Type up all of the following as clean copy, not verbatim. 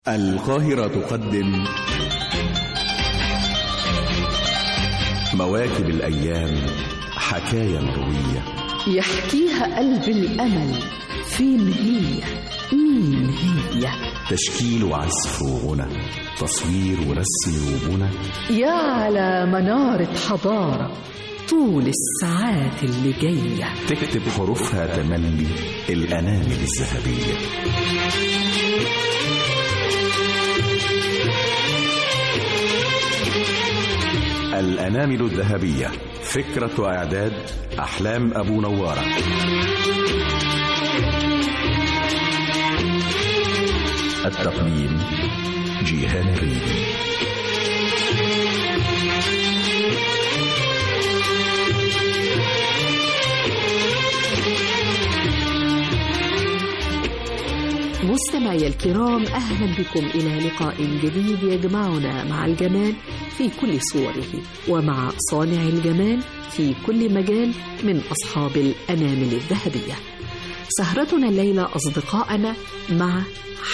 القاهرة تقدم مواكب الأيام، حكاية مروية يحكيها قلب الأمل. فين هي؟ مين هي؟ تشكيل وعزف وغنى، تصوير ورسم وبنى، يا على منارة حضارة طول الساعات اللي جاية تكتب حروفها تملي الأنامل الذهبية. الأنامل الذهبية، فكرة وإعداد أحلام أبو نوارة. التقديم جيهان الريدي. مستمعي الكرام، أهلا بكم إلى لقاء جديد يجمعنا مع الجمال في كل صوره ومع صانع الجمال في كل مجال من أصحاب الأنامل الذهبية. سهرتنا الليلة أصدقائنا مع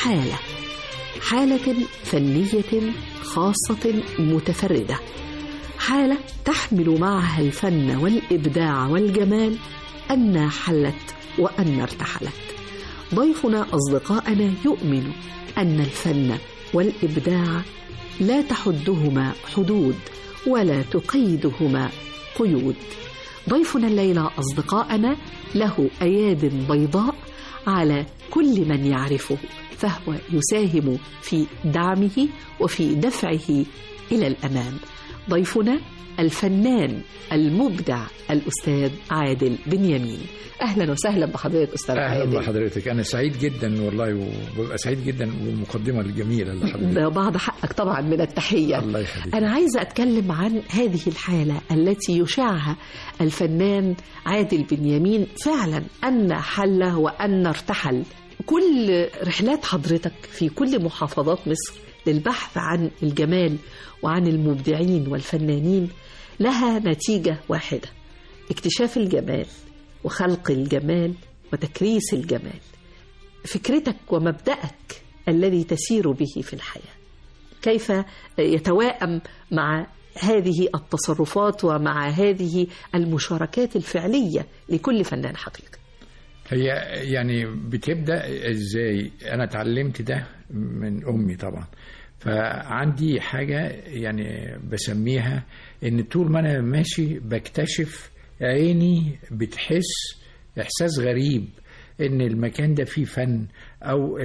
حالة فنية خاصة متفردة، حالة تحمل معها الفن والإبداع والجمال أن حلت وأن ارتحلت. ضيفنا أصدقائنا يؤمن أن الفن والإبداع لا تحدهما حدود ولا تقيدهما قيود. ضيفنا الليلة أصدقائنا له أياد بيضاء على كل من يعرفه، فهو يساهم في دعمه وفي دفعه إلى الأمام. ضيفنا الفنان المبدع الأستاذ عادل بنيامين. أهلا وسهلا بحضرتك أستاذ عادل. أهلا بحضرتك، أنا سعيد جدا والله، وببقى سعيد جدا بالمقدمة الجميلة اللي حضرتك. ده بعض حقك طبعا من التحية. الله يخليك. أنا عايزة أتكلم عن هذه الحالة التي يشعها الفنان عادل بنيامين، فعلا أن حل وأن ارتحل. كل رحلات حضرتك في كل محافظات مصر للبحث عن الجمال وعن المبدعين والفنانين لها نتيجة واحدة: اكتشاف الجمال وخلق الجمال وتكريس الجمال. فكرتك ومبدأك الذي تسير به في الحياة كيف يتوائم مع هذه التصرفات ومع هذه المشاركات الفعلية لكل فنان حقيقي؟ هي يعني بتبدأ ازاي؟ انا اتعلمت ده من امي طبعا، فعندي حاجة يعني بسميها ان طول ما انا ماشي بكتشف، عيني بتحس احساس غريب ان المكان ده فيه فن، او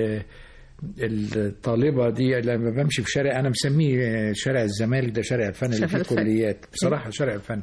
الطالبة دي لما بمشي في شارع، انا مسميه شارع الزمالك، ده شارع الفن اللي فيه كليات بصراحة. شارع الفن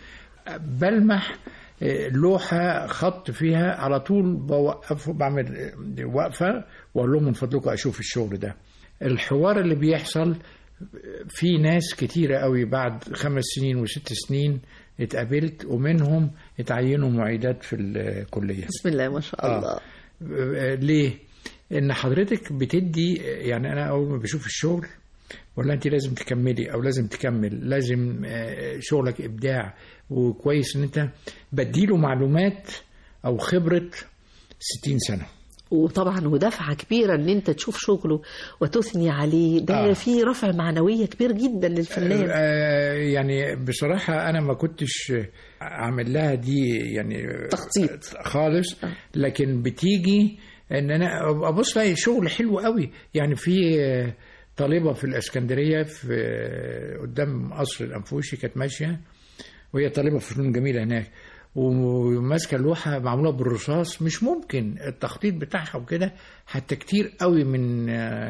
بلمح لوحة خط فيها، على طول بوقف، بعمل وقفة واقول لهم من فضلكم اشوف الشغل ده. الحوار اللي بيحصل في ناس كتيرة قوي بعد 5 سنين و6 سنين اتقابلت، ومنهم اتعينوا معيدات في الكلية. بسم الله ما شاء الله. ليه؟ ان حضرتك بتدي، يعني انا اول ما بشوف الشغل ولا انت لازم تكملي او لازم تكمل، لازم شغلك ابداع وكويس، ان انت بديله معلومات او خبرة 60 سنة، وطبعا ودفعة كبيرة ان انت تشوف شغله وتثني عليه. ده فيه رفع معنوية كبير جدا للفنان. يعني بصراحة انا ما كنتش اعمل لها دي يعني تخطيط خالص، لكن بتيجي ان انا ابص لها شغل حلو قوي. يعني في طالبة في الاسكندرية في قدام قصر الأنفوشي كانت ماشية، وهي طالبة في فنون جميلة هناك، وماسكه لوحه معموله بالرصاص، مش ممكن التخطيط بتاعها وكده. حتى كتير قوي من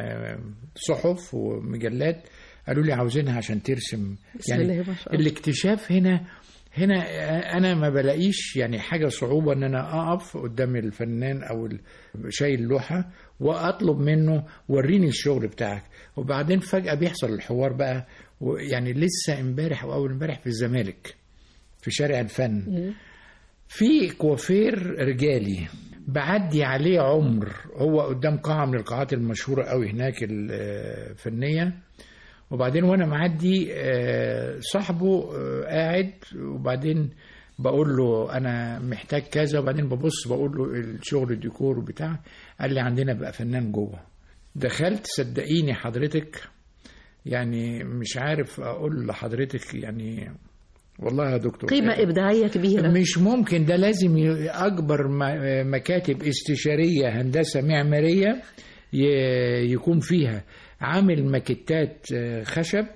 صحف ومجلات قالوا لي عاوزينها عشان ترسم. يعني الاكتشاف هنا انا ما بلاقيش يعني حاجه صعوبه ان انا اقف قدام الفنان او شايل اللوحه واطلب منه وريني الشغل بتاعك، وبعدين فجاه بيحصل الحوار بقى. يعني لسه امبارح او اول امبارح في الزمالك في شارع الفن في كوافير رجالي بعدي عليه عمر، هو قدام قاعة من القاعات المشهورة قوي هناك الفنية، وبعدين وانا معدي صاحبه قاعد، وبعدين بقول له انا محتاج كذا، وبعدين ببص بقول له الشغل الديكور بتاع، قال لي عندنا بقى فنان جوه. دخلت صدقيني حضرتك، يعني مش عارف اقول لحضرتك يعني والله يا دكتور قيمة إبداعية كبيرة. مش ممكن، ده لازم أكبر مكاتب استشارية هندسة معمارية يكون فيها عامل ماكيتات خشب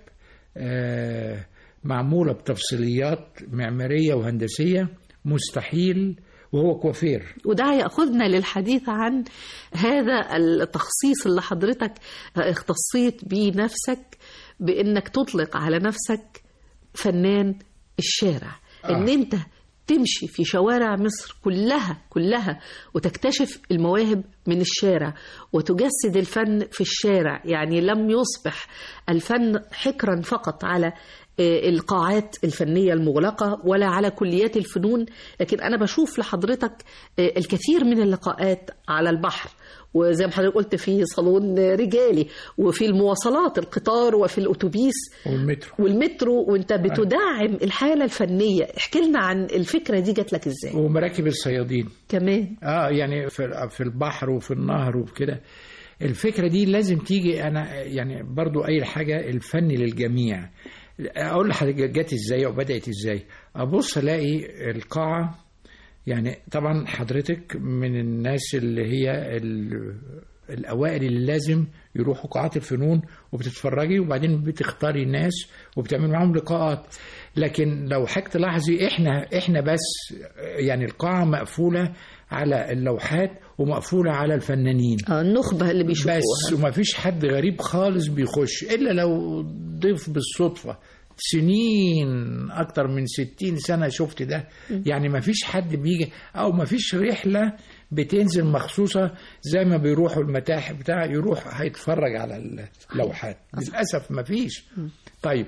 معمولة بتفصيليات معمارية وهندسية، مستحيل وهو كوافير. وده يأخذنا للحديث عن هذا التخصيص اللي حضرتك اختصيت بيه نفسك، بأنك تطلق على نفسك فنان الشارع. ان انت تمشي في شوارع مصر كلها وتكتشف المواهب من الشارع وتجسد الفن في الشارع. يعني لم يصبح الفن حكرا فقط على القاعات الفنية المغلقة ولا على كليات الفنون، لكن أنا بشوف لحضرتك الكثير من اللقاءات على البحر، وزي ما حضرتك قلت في صالون رجالي، وفي المواصلات القطار وفي الأتوبيس والمترو وانت بتدعم الحالة الفنية. احكي لنا عن الفكرة دي جات لك ازاي. ومراكب الصيادين كمان يعني في البحر وفي النهر وكده. الفكرة دي لازم تيجي. أنا يعني برضو أي حاجة الفن للجميع. أقول لحضرتك جت إزاي وبدأت إزاي. أبص ألاقي القاعة، يعني طبعا حضرتك من الناس اللي هي الأوائل اللي لازم يروحوا قاعات الفنون وبتتفرجي وبعدين بتختاري ناس وبتعمل معهم لقاءات. لكن لو حضرتك تلاحظي إحنا بس يعني القاعة مقفولة على اللوحات ومقفولة على الفنانين، النخبة اللي بيشوفوها بس، وما فيش حد غريب خالص بيخش إلا لو ضيف بالصدفة. سنين أكتر من 60 سنة شفت ده. يعني ما فيش حد بيجي أو ما فيش رحلة بتنزل مخصوصة زي ما بيروحوا المتاحف بتاع يروح هيتفرج على اللوحات. للأسف ما فيش. طيب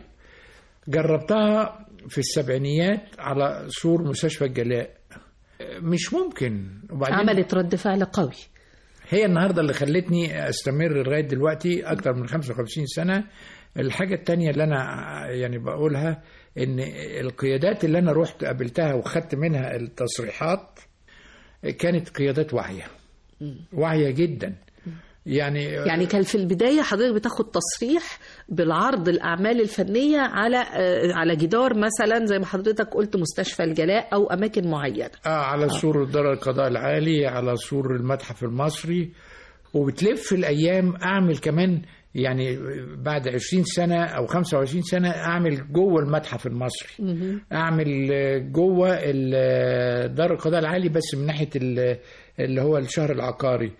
جربتها في السبعينيات على سور مستشفى الجلاء، مش ممكن. وبعدين عملت رد فعل قوي. هي النهاردة اللي خلتني أستمر لغاية دلوقتي أكتر من 55 سنة. الحاجة التانية اللي أنا يعني بقولها إن القيادات اللي أنا رحت قابلتها وخدت منها التصريحات كانت قيادات واعية جدا. يعني كان في البداية حضرتك بتاخد تصريح بالعرض الأعمال الفنية على جدار مثلا زي ما حضرتك قلت مستشفى الجلاء أو أماكن معينة. على سور دار القضاء العالي، على سور المتحف المصري. وبتلف الأيام أعمل كمان يعني بعد 20 سنة أو 25 سنة أعمل جوه المتحف المصري، أعمل جوه دار القضاء العالي بس من ناحية اللي هو الشهر العقاري،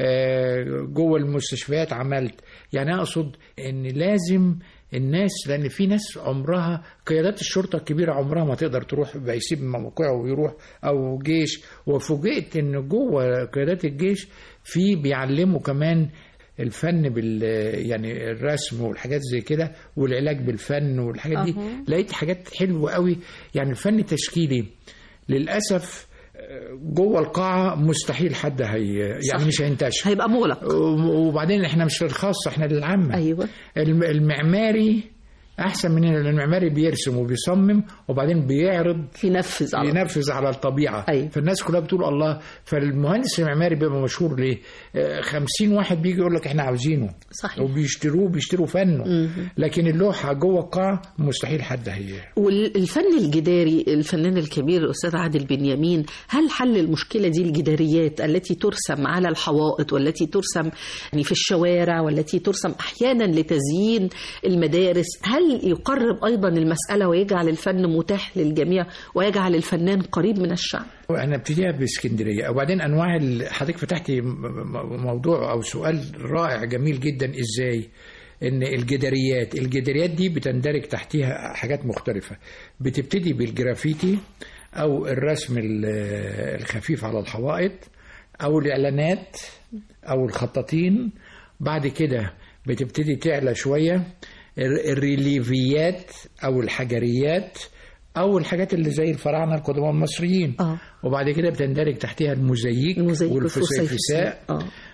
جوه المستشفيات عملت. يعني أقصد إن لازم الناس، لأن في ناس عمرها قيادات الشرطة الكبيرة عمرها ما تقدر تروح بيسيب موقعه ويروح أو جيش. وفوجئت إن جوه قيادات الجيش في بيعلموا كمان الفن يعني الرسم والحاجات زي كده والعلاج بالفن والحاجات دي. لقيت حاجات حلوة قوي. يعني الفن التشكيلي للأسف جوه القاعة مستحيل حد يعني مش هينتشر، هيبقى مغلق. وبعدين احنا مش للخاصة، احنا للعامة. أيوة. المعماري أحسن من المعماري بيرسم وبيصمم وبعدين بيعرض ينفذ على الطبيعة. أيوة. فالناس كلها بتقول الله. فالمهندس المعماري بيبقى مشهور ليه؟ 50 واحد بيجي يقول لك احنا عاوزينه. صحيح. وبيشتروا فنه. لكن اللوحة جوه القاعة مستحيل حد والفن الجداري، الفنان الكبير الأستاذ عادل بنيامين، هل حل المشكلة دي الجداريات التي ترسم على الحوائط والتي ترسم يعني في الشوارع والتي ترسم أحيانا لتزيين المدارس، هل يقرب أيضا المسألة ويجعل الفن متاح للجميع ويجعل الفنان قريب من الشعب؟ أنا ابتديها باسكندرية. وبعدين أنواع حضرتك فتحتي موضوع أو سؤال رائع جميل جدا. إزاي إن الجداريات دي بتندرج تحتها حاجات مختلفة. بتبتدي بالجرافيتي أو الرسم الخفيف على الحوائط أو الإعلانات أو الخطاطين. بعد كده بتبتدي تعلى شوية الريليفيات أو الحجريات أو الحاجات اللي زي الفراعنة القدماء المصريين. وبعد كده بتندرج تحتها الموزاييك والفسيفساء.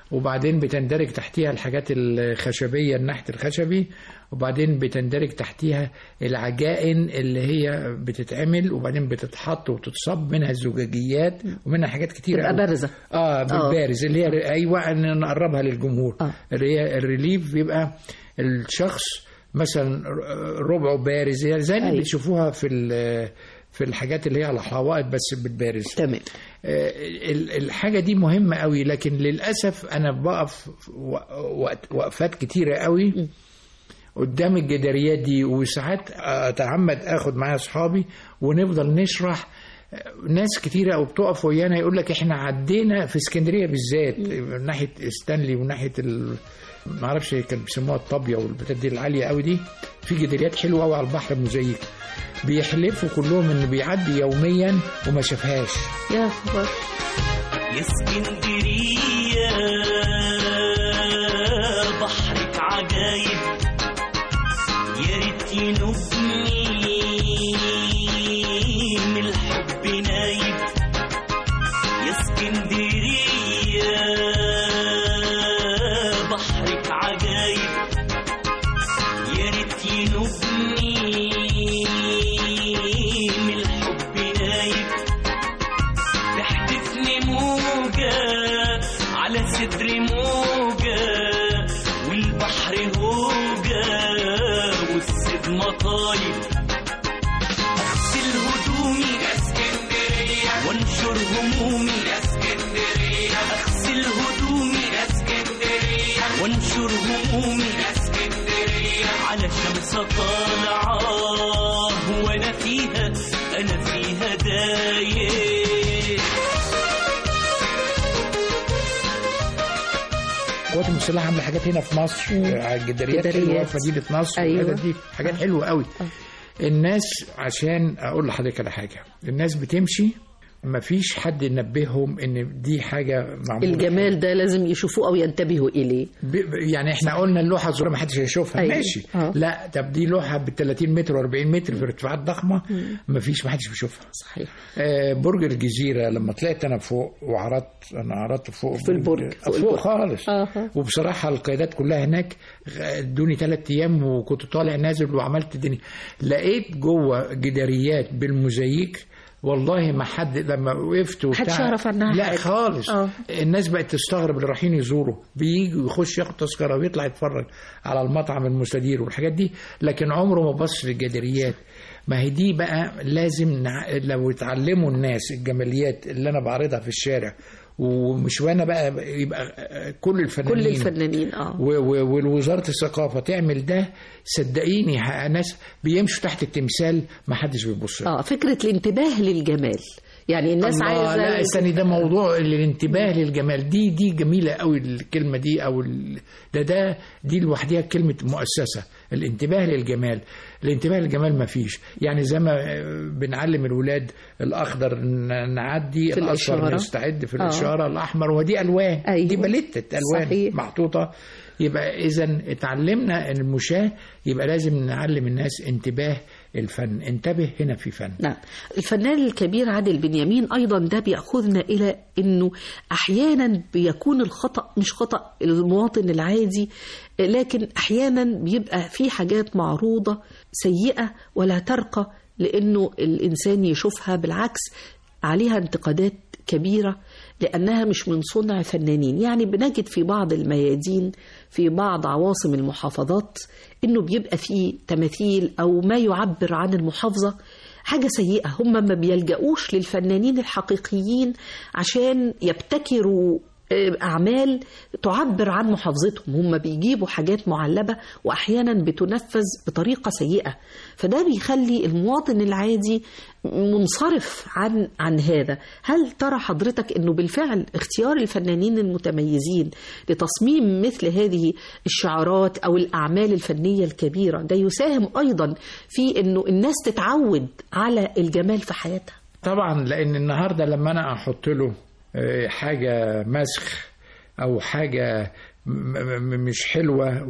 وبعدين بتندرج تحتيها الحاجات الخشبية، النحت الخشبي، وبعدين بتندرج تحتيها العجائن اللي هي بتتعمل وبعدين بتتحط وتتصب، منها الزجاجيات ومنها حاجات كتير تبقى بارزة. بالبارز اللي هي ايوه ان نقربها للجمهور. اللي هي الريليف بيبقى الشخص مثلا ربعه بارز، يعني زي اللي بتشوفوها في الحاجات اللي هي على حوائط بس بالبارز. تمام. الحاجة دي مهمة قوي، لكن للأسف أنا بقف وقفات كتيرة قوي قدام الجداريات دي، وساعات أتعمد أخد معايا أصحابي ونفضل نشرح. ناس كتيرة أو بتقف ويانا يقول لك إحنا عدينا في اسكندرية بالذات من ناحية ستانلي وناحية معرفش كان بيسموها الطابية والبتات دي العالية قوي دي، في جداريات حلوة قوي على البحر موزايك، بيحلفوا كلهم إن بيعدي يوميا وما شافهاش. يا خبر يا اسكندرية بحرك عجايب، يا ريت ينوبني من الحب نايب. يا اسكندرية بحرك عجايب، يا ريت ينوبني من الحب نايب. تحدفني موجة على صدري موجة، والبحر هوجة والسد مطايب. أغسل هدومي يا اسكندرية وانشر همومي يا اسكندرية. أغسل هدومي يا اسكندرية وانشر همومي يا اسكندرية. على شمس طالعة وانا فيها دايق. القوات المسلحة عاملة حاجات هنا في مصر على الجداريات حلوة في مدينة نصر. أيوة. دي حاجات حلوة قوي. الناس عشان أقول لحضرتك على حاجة، الناس بتمشي ما فيش حد ينبههم ان دي حاجه معموله. الجمال ده لازم يشوفوه او ينتبهوا اليه. يعني احنا قلنا اللوحه الصغيره ما حدش هيشوفها. أيوة. ماشي. لا طب دي لوحه ب 30 متر و40 متر في ارتفاعات ضخمه ما حدش بيشوفها. صحيح. برج الجزيره لما طلعت انا فوق انا عرضت فوق في البرج فوق خالص. وبصراحه القيادات كلها هناك ادوني 3 ايام وكنت طالع نازل وعملت الدنيا. لقيت جوه جداريات بالموزايك والله ما حد لما وقفت وبتاع محدش يعرف عنها لا حاجة. خالص. الناس بقت تستغرب اللي رايحين يزوروا، بيجي يخش ياخد تذكره ويطلع يتفرج على المطعم المستدير والحاجات دي، لكن عمره ما بص للجداريات. ما هي دي بقى لازم لو اتعلموا الناس الجماليات اللي انا بعرضها في الشارع، ومش وانا بقى يبقى كل الفنانين والوزارة الثقافة تعمل ده، صدقيني ناس بيمشوا تحت التمثال ما حدش بيبص. فكرة الانتباه للجمال، يعني الناس عايزة. لا استني، ده موضوع الانتباه للجمال دي جميلة قوي الكلمة دي، او دي لوحدها كلمة مؤسسة. الانتباه للجمال، الانتباه للجمال ما فيش. يعني زي ما بنعلم الولاد الاخضر نعدي، الاصفر نستعد في الاشاره، الاحمر، ودي الوان. أيوة. دي باليتة الوان. صحيح. محطوطه. يبقى اذا اتعلمنا المشاه، يبقى لازم نعلم الناس انتباه الفن. انتبه هنا في فن. نعم. الفنان الكبير عادل بنيامين ايضا ده بيأخذنا الى انه احيانا بيكون الخطأ مش خطأ المواطن العادي، لكن احيانا بيبقى في حاجات معروضة سيئة ولا ترقى لانه الانسان يشوفها، بالعكس عليها انتقادات كبيرة لأنها مش من صنع فنانين. يعني بنجد في بعض الميادين في بعض عواصم المحافظات إنه بيبقى فيه تماثيل أو ما يعبر عن المحافظة حاجة سيئة. هم ما بيلجأوش للفنانين الحقيقيين عشان يبتكروا أعمال تعبر عن محافظتهم، هم بيجيبوا حاجات معلبة وأحيانا بتنفذ بطريقة سيئة، فده بيخلي المواطن العادي منصرف عن هذا. هل ترى حضرتك أنه بالفعل اختيار الفنانين المتميزين لتصميم مثل هذه الشعارات أو الأعمال الفنية الكبيرة ده يساهم أيضا في أنه الناس تتعود على الجمال في حياتها؟ طبعا، لأن النهاردة لما أنا أحط له حاجة مسخ أو حاجة مش حلوة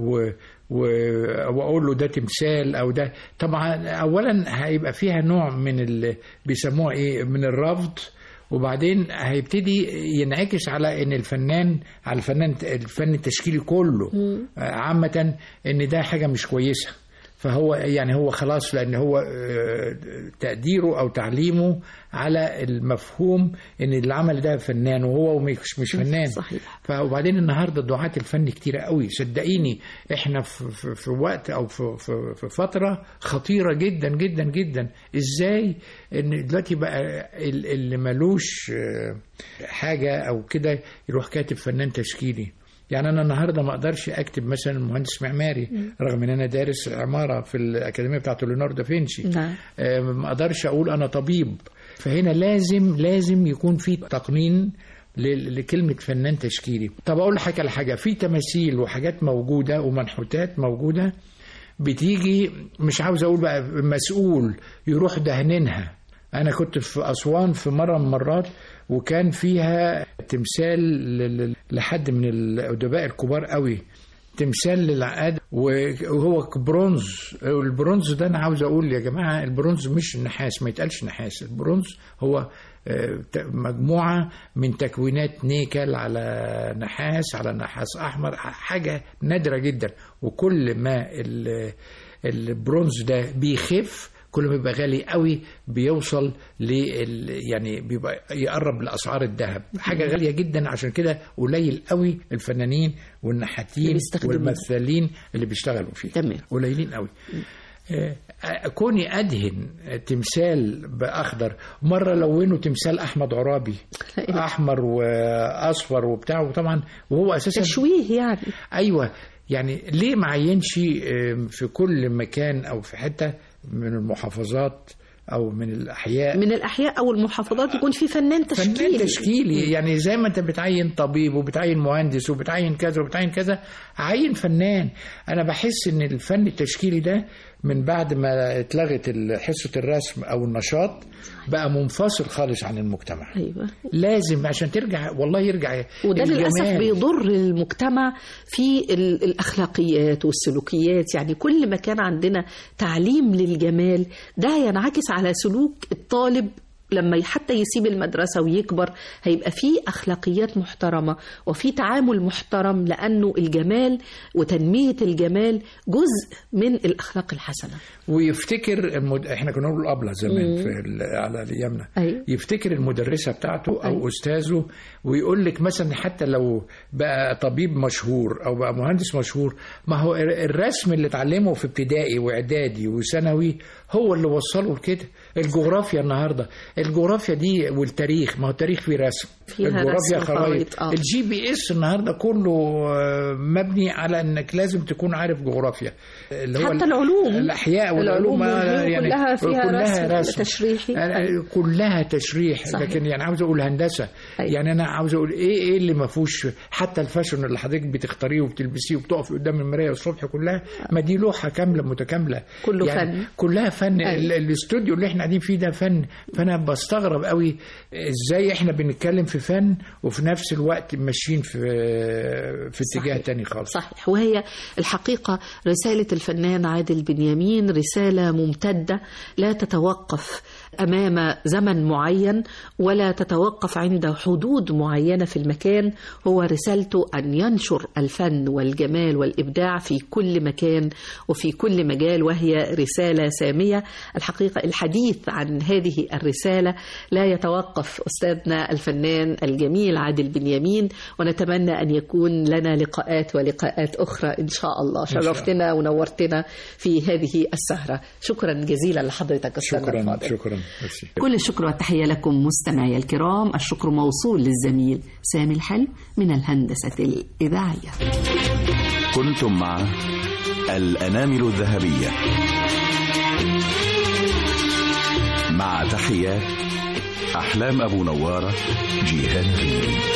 وأقول له ده تمثال أو ده، طبعا أولا هيبقى فيها نوع من اللي بيسموه إيه، من الرفض، وبعدين هيبتدي ينعكس على ان الفنان الفن التشكيلي كله عامة ان ده حاجة مش كويسة. فهو يعني هو خلاص، لأن هو تقديره أو تعليمه على المفهوم إن اللي عمل ده فنان وهو مش فنان. صحيح. وبعدين النهاردة دعاة الفن كتيرة قوي، صدقيني إحنا في وقت أو في فترة خطيرة جدا جدا جدا. إزاي إن دلوقتي بقى اللي ملوش حاجة أو كده يروح كاتب فنان تشكيلي؟ يعني أنا النهاردة ما أقدرش أكتب مثلا مهندس معماري رغم أن أنا دارس عمارة في الأكاديمية بتاعت ليوناردو دافنشي. ما أقدرش أقول أنا طبيب. فهنا لازم يكون في تقنين لكلمة فنان تشكيلي. طب أقول لك على حاجة، في تماثيل وحاجات موجودة ومنحوتات موجودة بتيجي، مش عاوز أقول بقى مسؤول يروح دهنينها. أنا كنت في أسوان في مرة من المرات وكان فيها تمثال لحد من الأدباء الكبار قوي، تمثال للعقاد وهو برونز. البرونز ده أنا عاوز أقول يا جماعة، البرونز مش النحاس، ما يتقالش نحاس. البرونز هو مجموعة من تكوينات نيكل على نحاس أحمر، حاجة نادرة جدا. وكل ما البرونز ده بيخف كل ما يبقى غالي قوي، بيوصل يعني بيبقى يقرب لأسعار الذهب، حاجة غالية جدا. عشان كده قليل قوي الفنانين والنحاتين والممثلين اللي بيشتغلوا فيه، قليلين قوي. كوني أدهن تمثال بأخضر، مرة لونه تمثال أحمد عرابي أحمر وأصفر وبتاع، وطبعا وهو أساسا تشويه يعني. أيوة، يعني ليه معينش في كل مكان أو في حتة من المحافظات أو من الأحياء أو المحافظات يكون في فنان تشكيلي. يعني زي ما أنت بتعين طبيب وبتعين مهندس وبتعين كذا وبتعين كذا، عين فنان. أنا بحس إن الفن التشكيلي ده من بعد ما اتلغت حصة الرسم أو النشاط بقى منفصل خالص عن المجتمع. أيوة. لازم عشان ترجع، والله يرجع. وده للأسف بيضر المجتمع في الأخلاقيات والسلوكيات. يعني كل ما كان عندنا تعليم للجمال ده ينعكس على سلوك الطالب لما حتى يسيب المدرسة ويكبر، هيبقى فيه أخلاقيات محترمة وفي تعامل محترم، لأنه الجمال وتنمية الجمال جزء من الأخلاق الحسنة. ويفتكر احنا كنا نقول أبلة زمان على أيامنا. أيوة. يفتكر المدرسة بتاعته أو أستاذه ويقول لك مثلا حتى لو بقى طبيب مشهور أو بقى مهندس مشهور، ما هو الرسم اللي اتعلمه في ابتدائي وإعدادي وثانوي هو اللي وصله لكده. الجغرافيا النهارده، الجغرافيا دي والتاريخ، ما هو التاريخ فيه رسم، الجغرافيا خرائط. الGPS النهارده كله مبني على انك لازم تكون عارف جغرافيا، اللي هو حتى العلوم، الاحياء والعلوم يعني كلها فيها رسم تشريحي، كلها تشريح. صحيح. لكن يعني عاوز اقول هندسه. أيوة. يعني انا عاوز اقول ايه اللي ما فيهوش، حتى الفاشن اللي حضرتك بتختاريه وبتلبسيه وبتقف قدام المرايه الصبح، كلها ما دي لوحه كامله متكامله، كله يعني فن، كلها فن. أيوة. الاستوديو اللي احنا قاعدين فيه ده فن. فانا بستغرب قوي ازاي احنا بنتكلم في فن وفي نفس الوقت ماشيين في اتجاه تاني خالص. صحيح. وهي الحقيقة رسالة الفنان عادل بنيامين رسالة ممتدة لا تتوقف أمام زمن معين ولا تتوقف عند حدود معينة في المكان. هو رسالته أن ينشر الفن والجمال والإبداع في كل مكان وفي كل مجال، وهي رسالة سامية. الحقيقة الحديث عن هذه الرسالة لا يتوقف أستاذنا الفنان الجميل عادل بنيامين، ونتمنى أن يكون لنا لقاءات ولقاءات أخرى إن شاء الله. شرفتنا ونورتنا في هذه السهرة. شكرا جزيلا لحضرتك أستاذنا الفاضل. شكرا. كل الشكر والتحية لكم مستمعي الكرام. الشكر موصول للزميل سامي الحلو من الهندسة الإذاعية. كنتم مع الأنامل الذهبية، مع تحيات أحلام أبو نوارة، جيهان ريدي.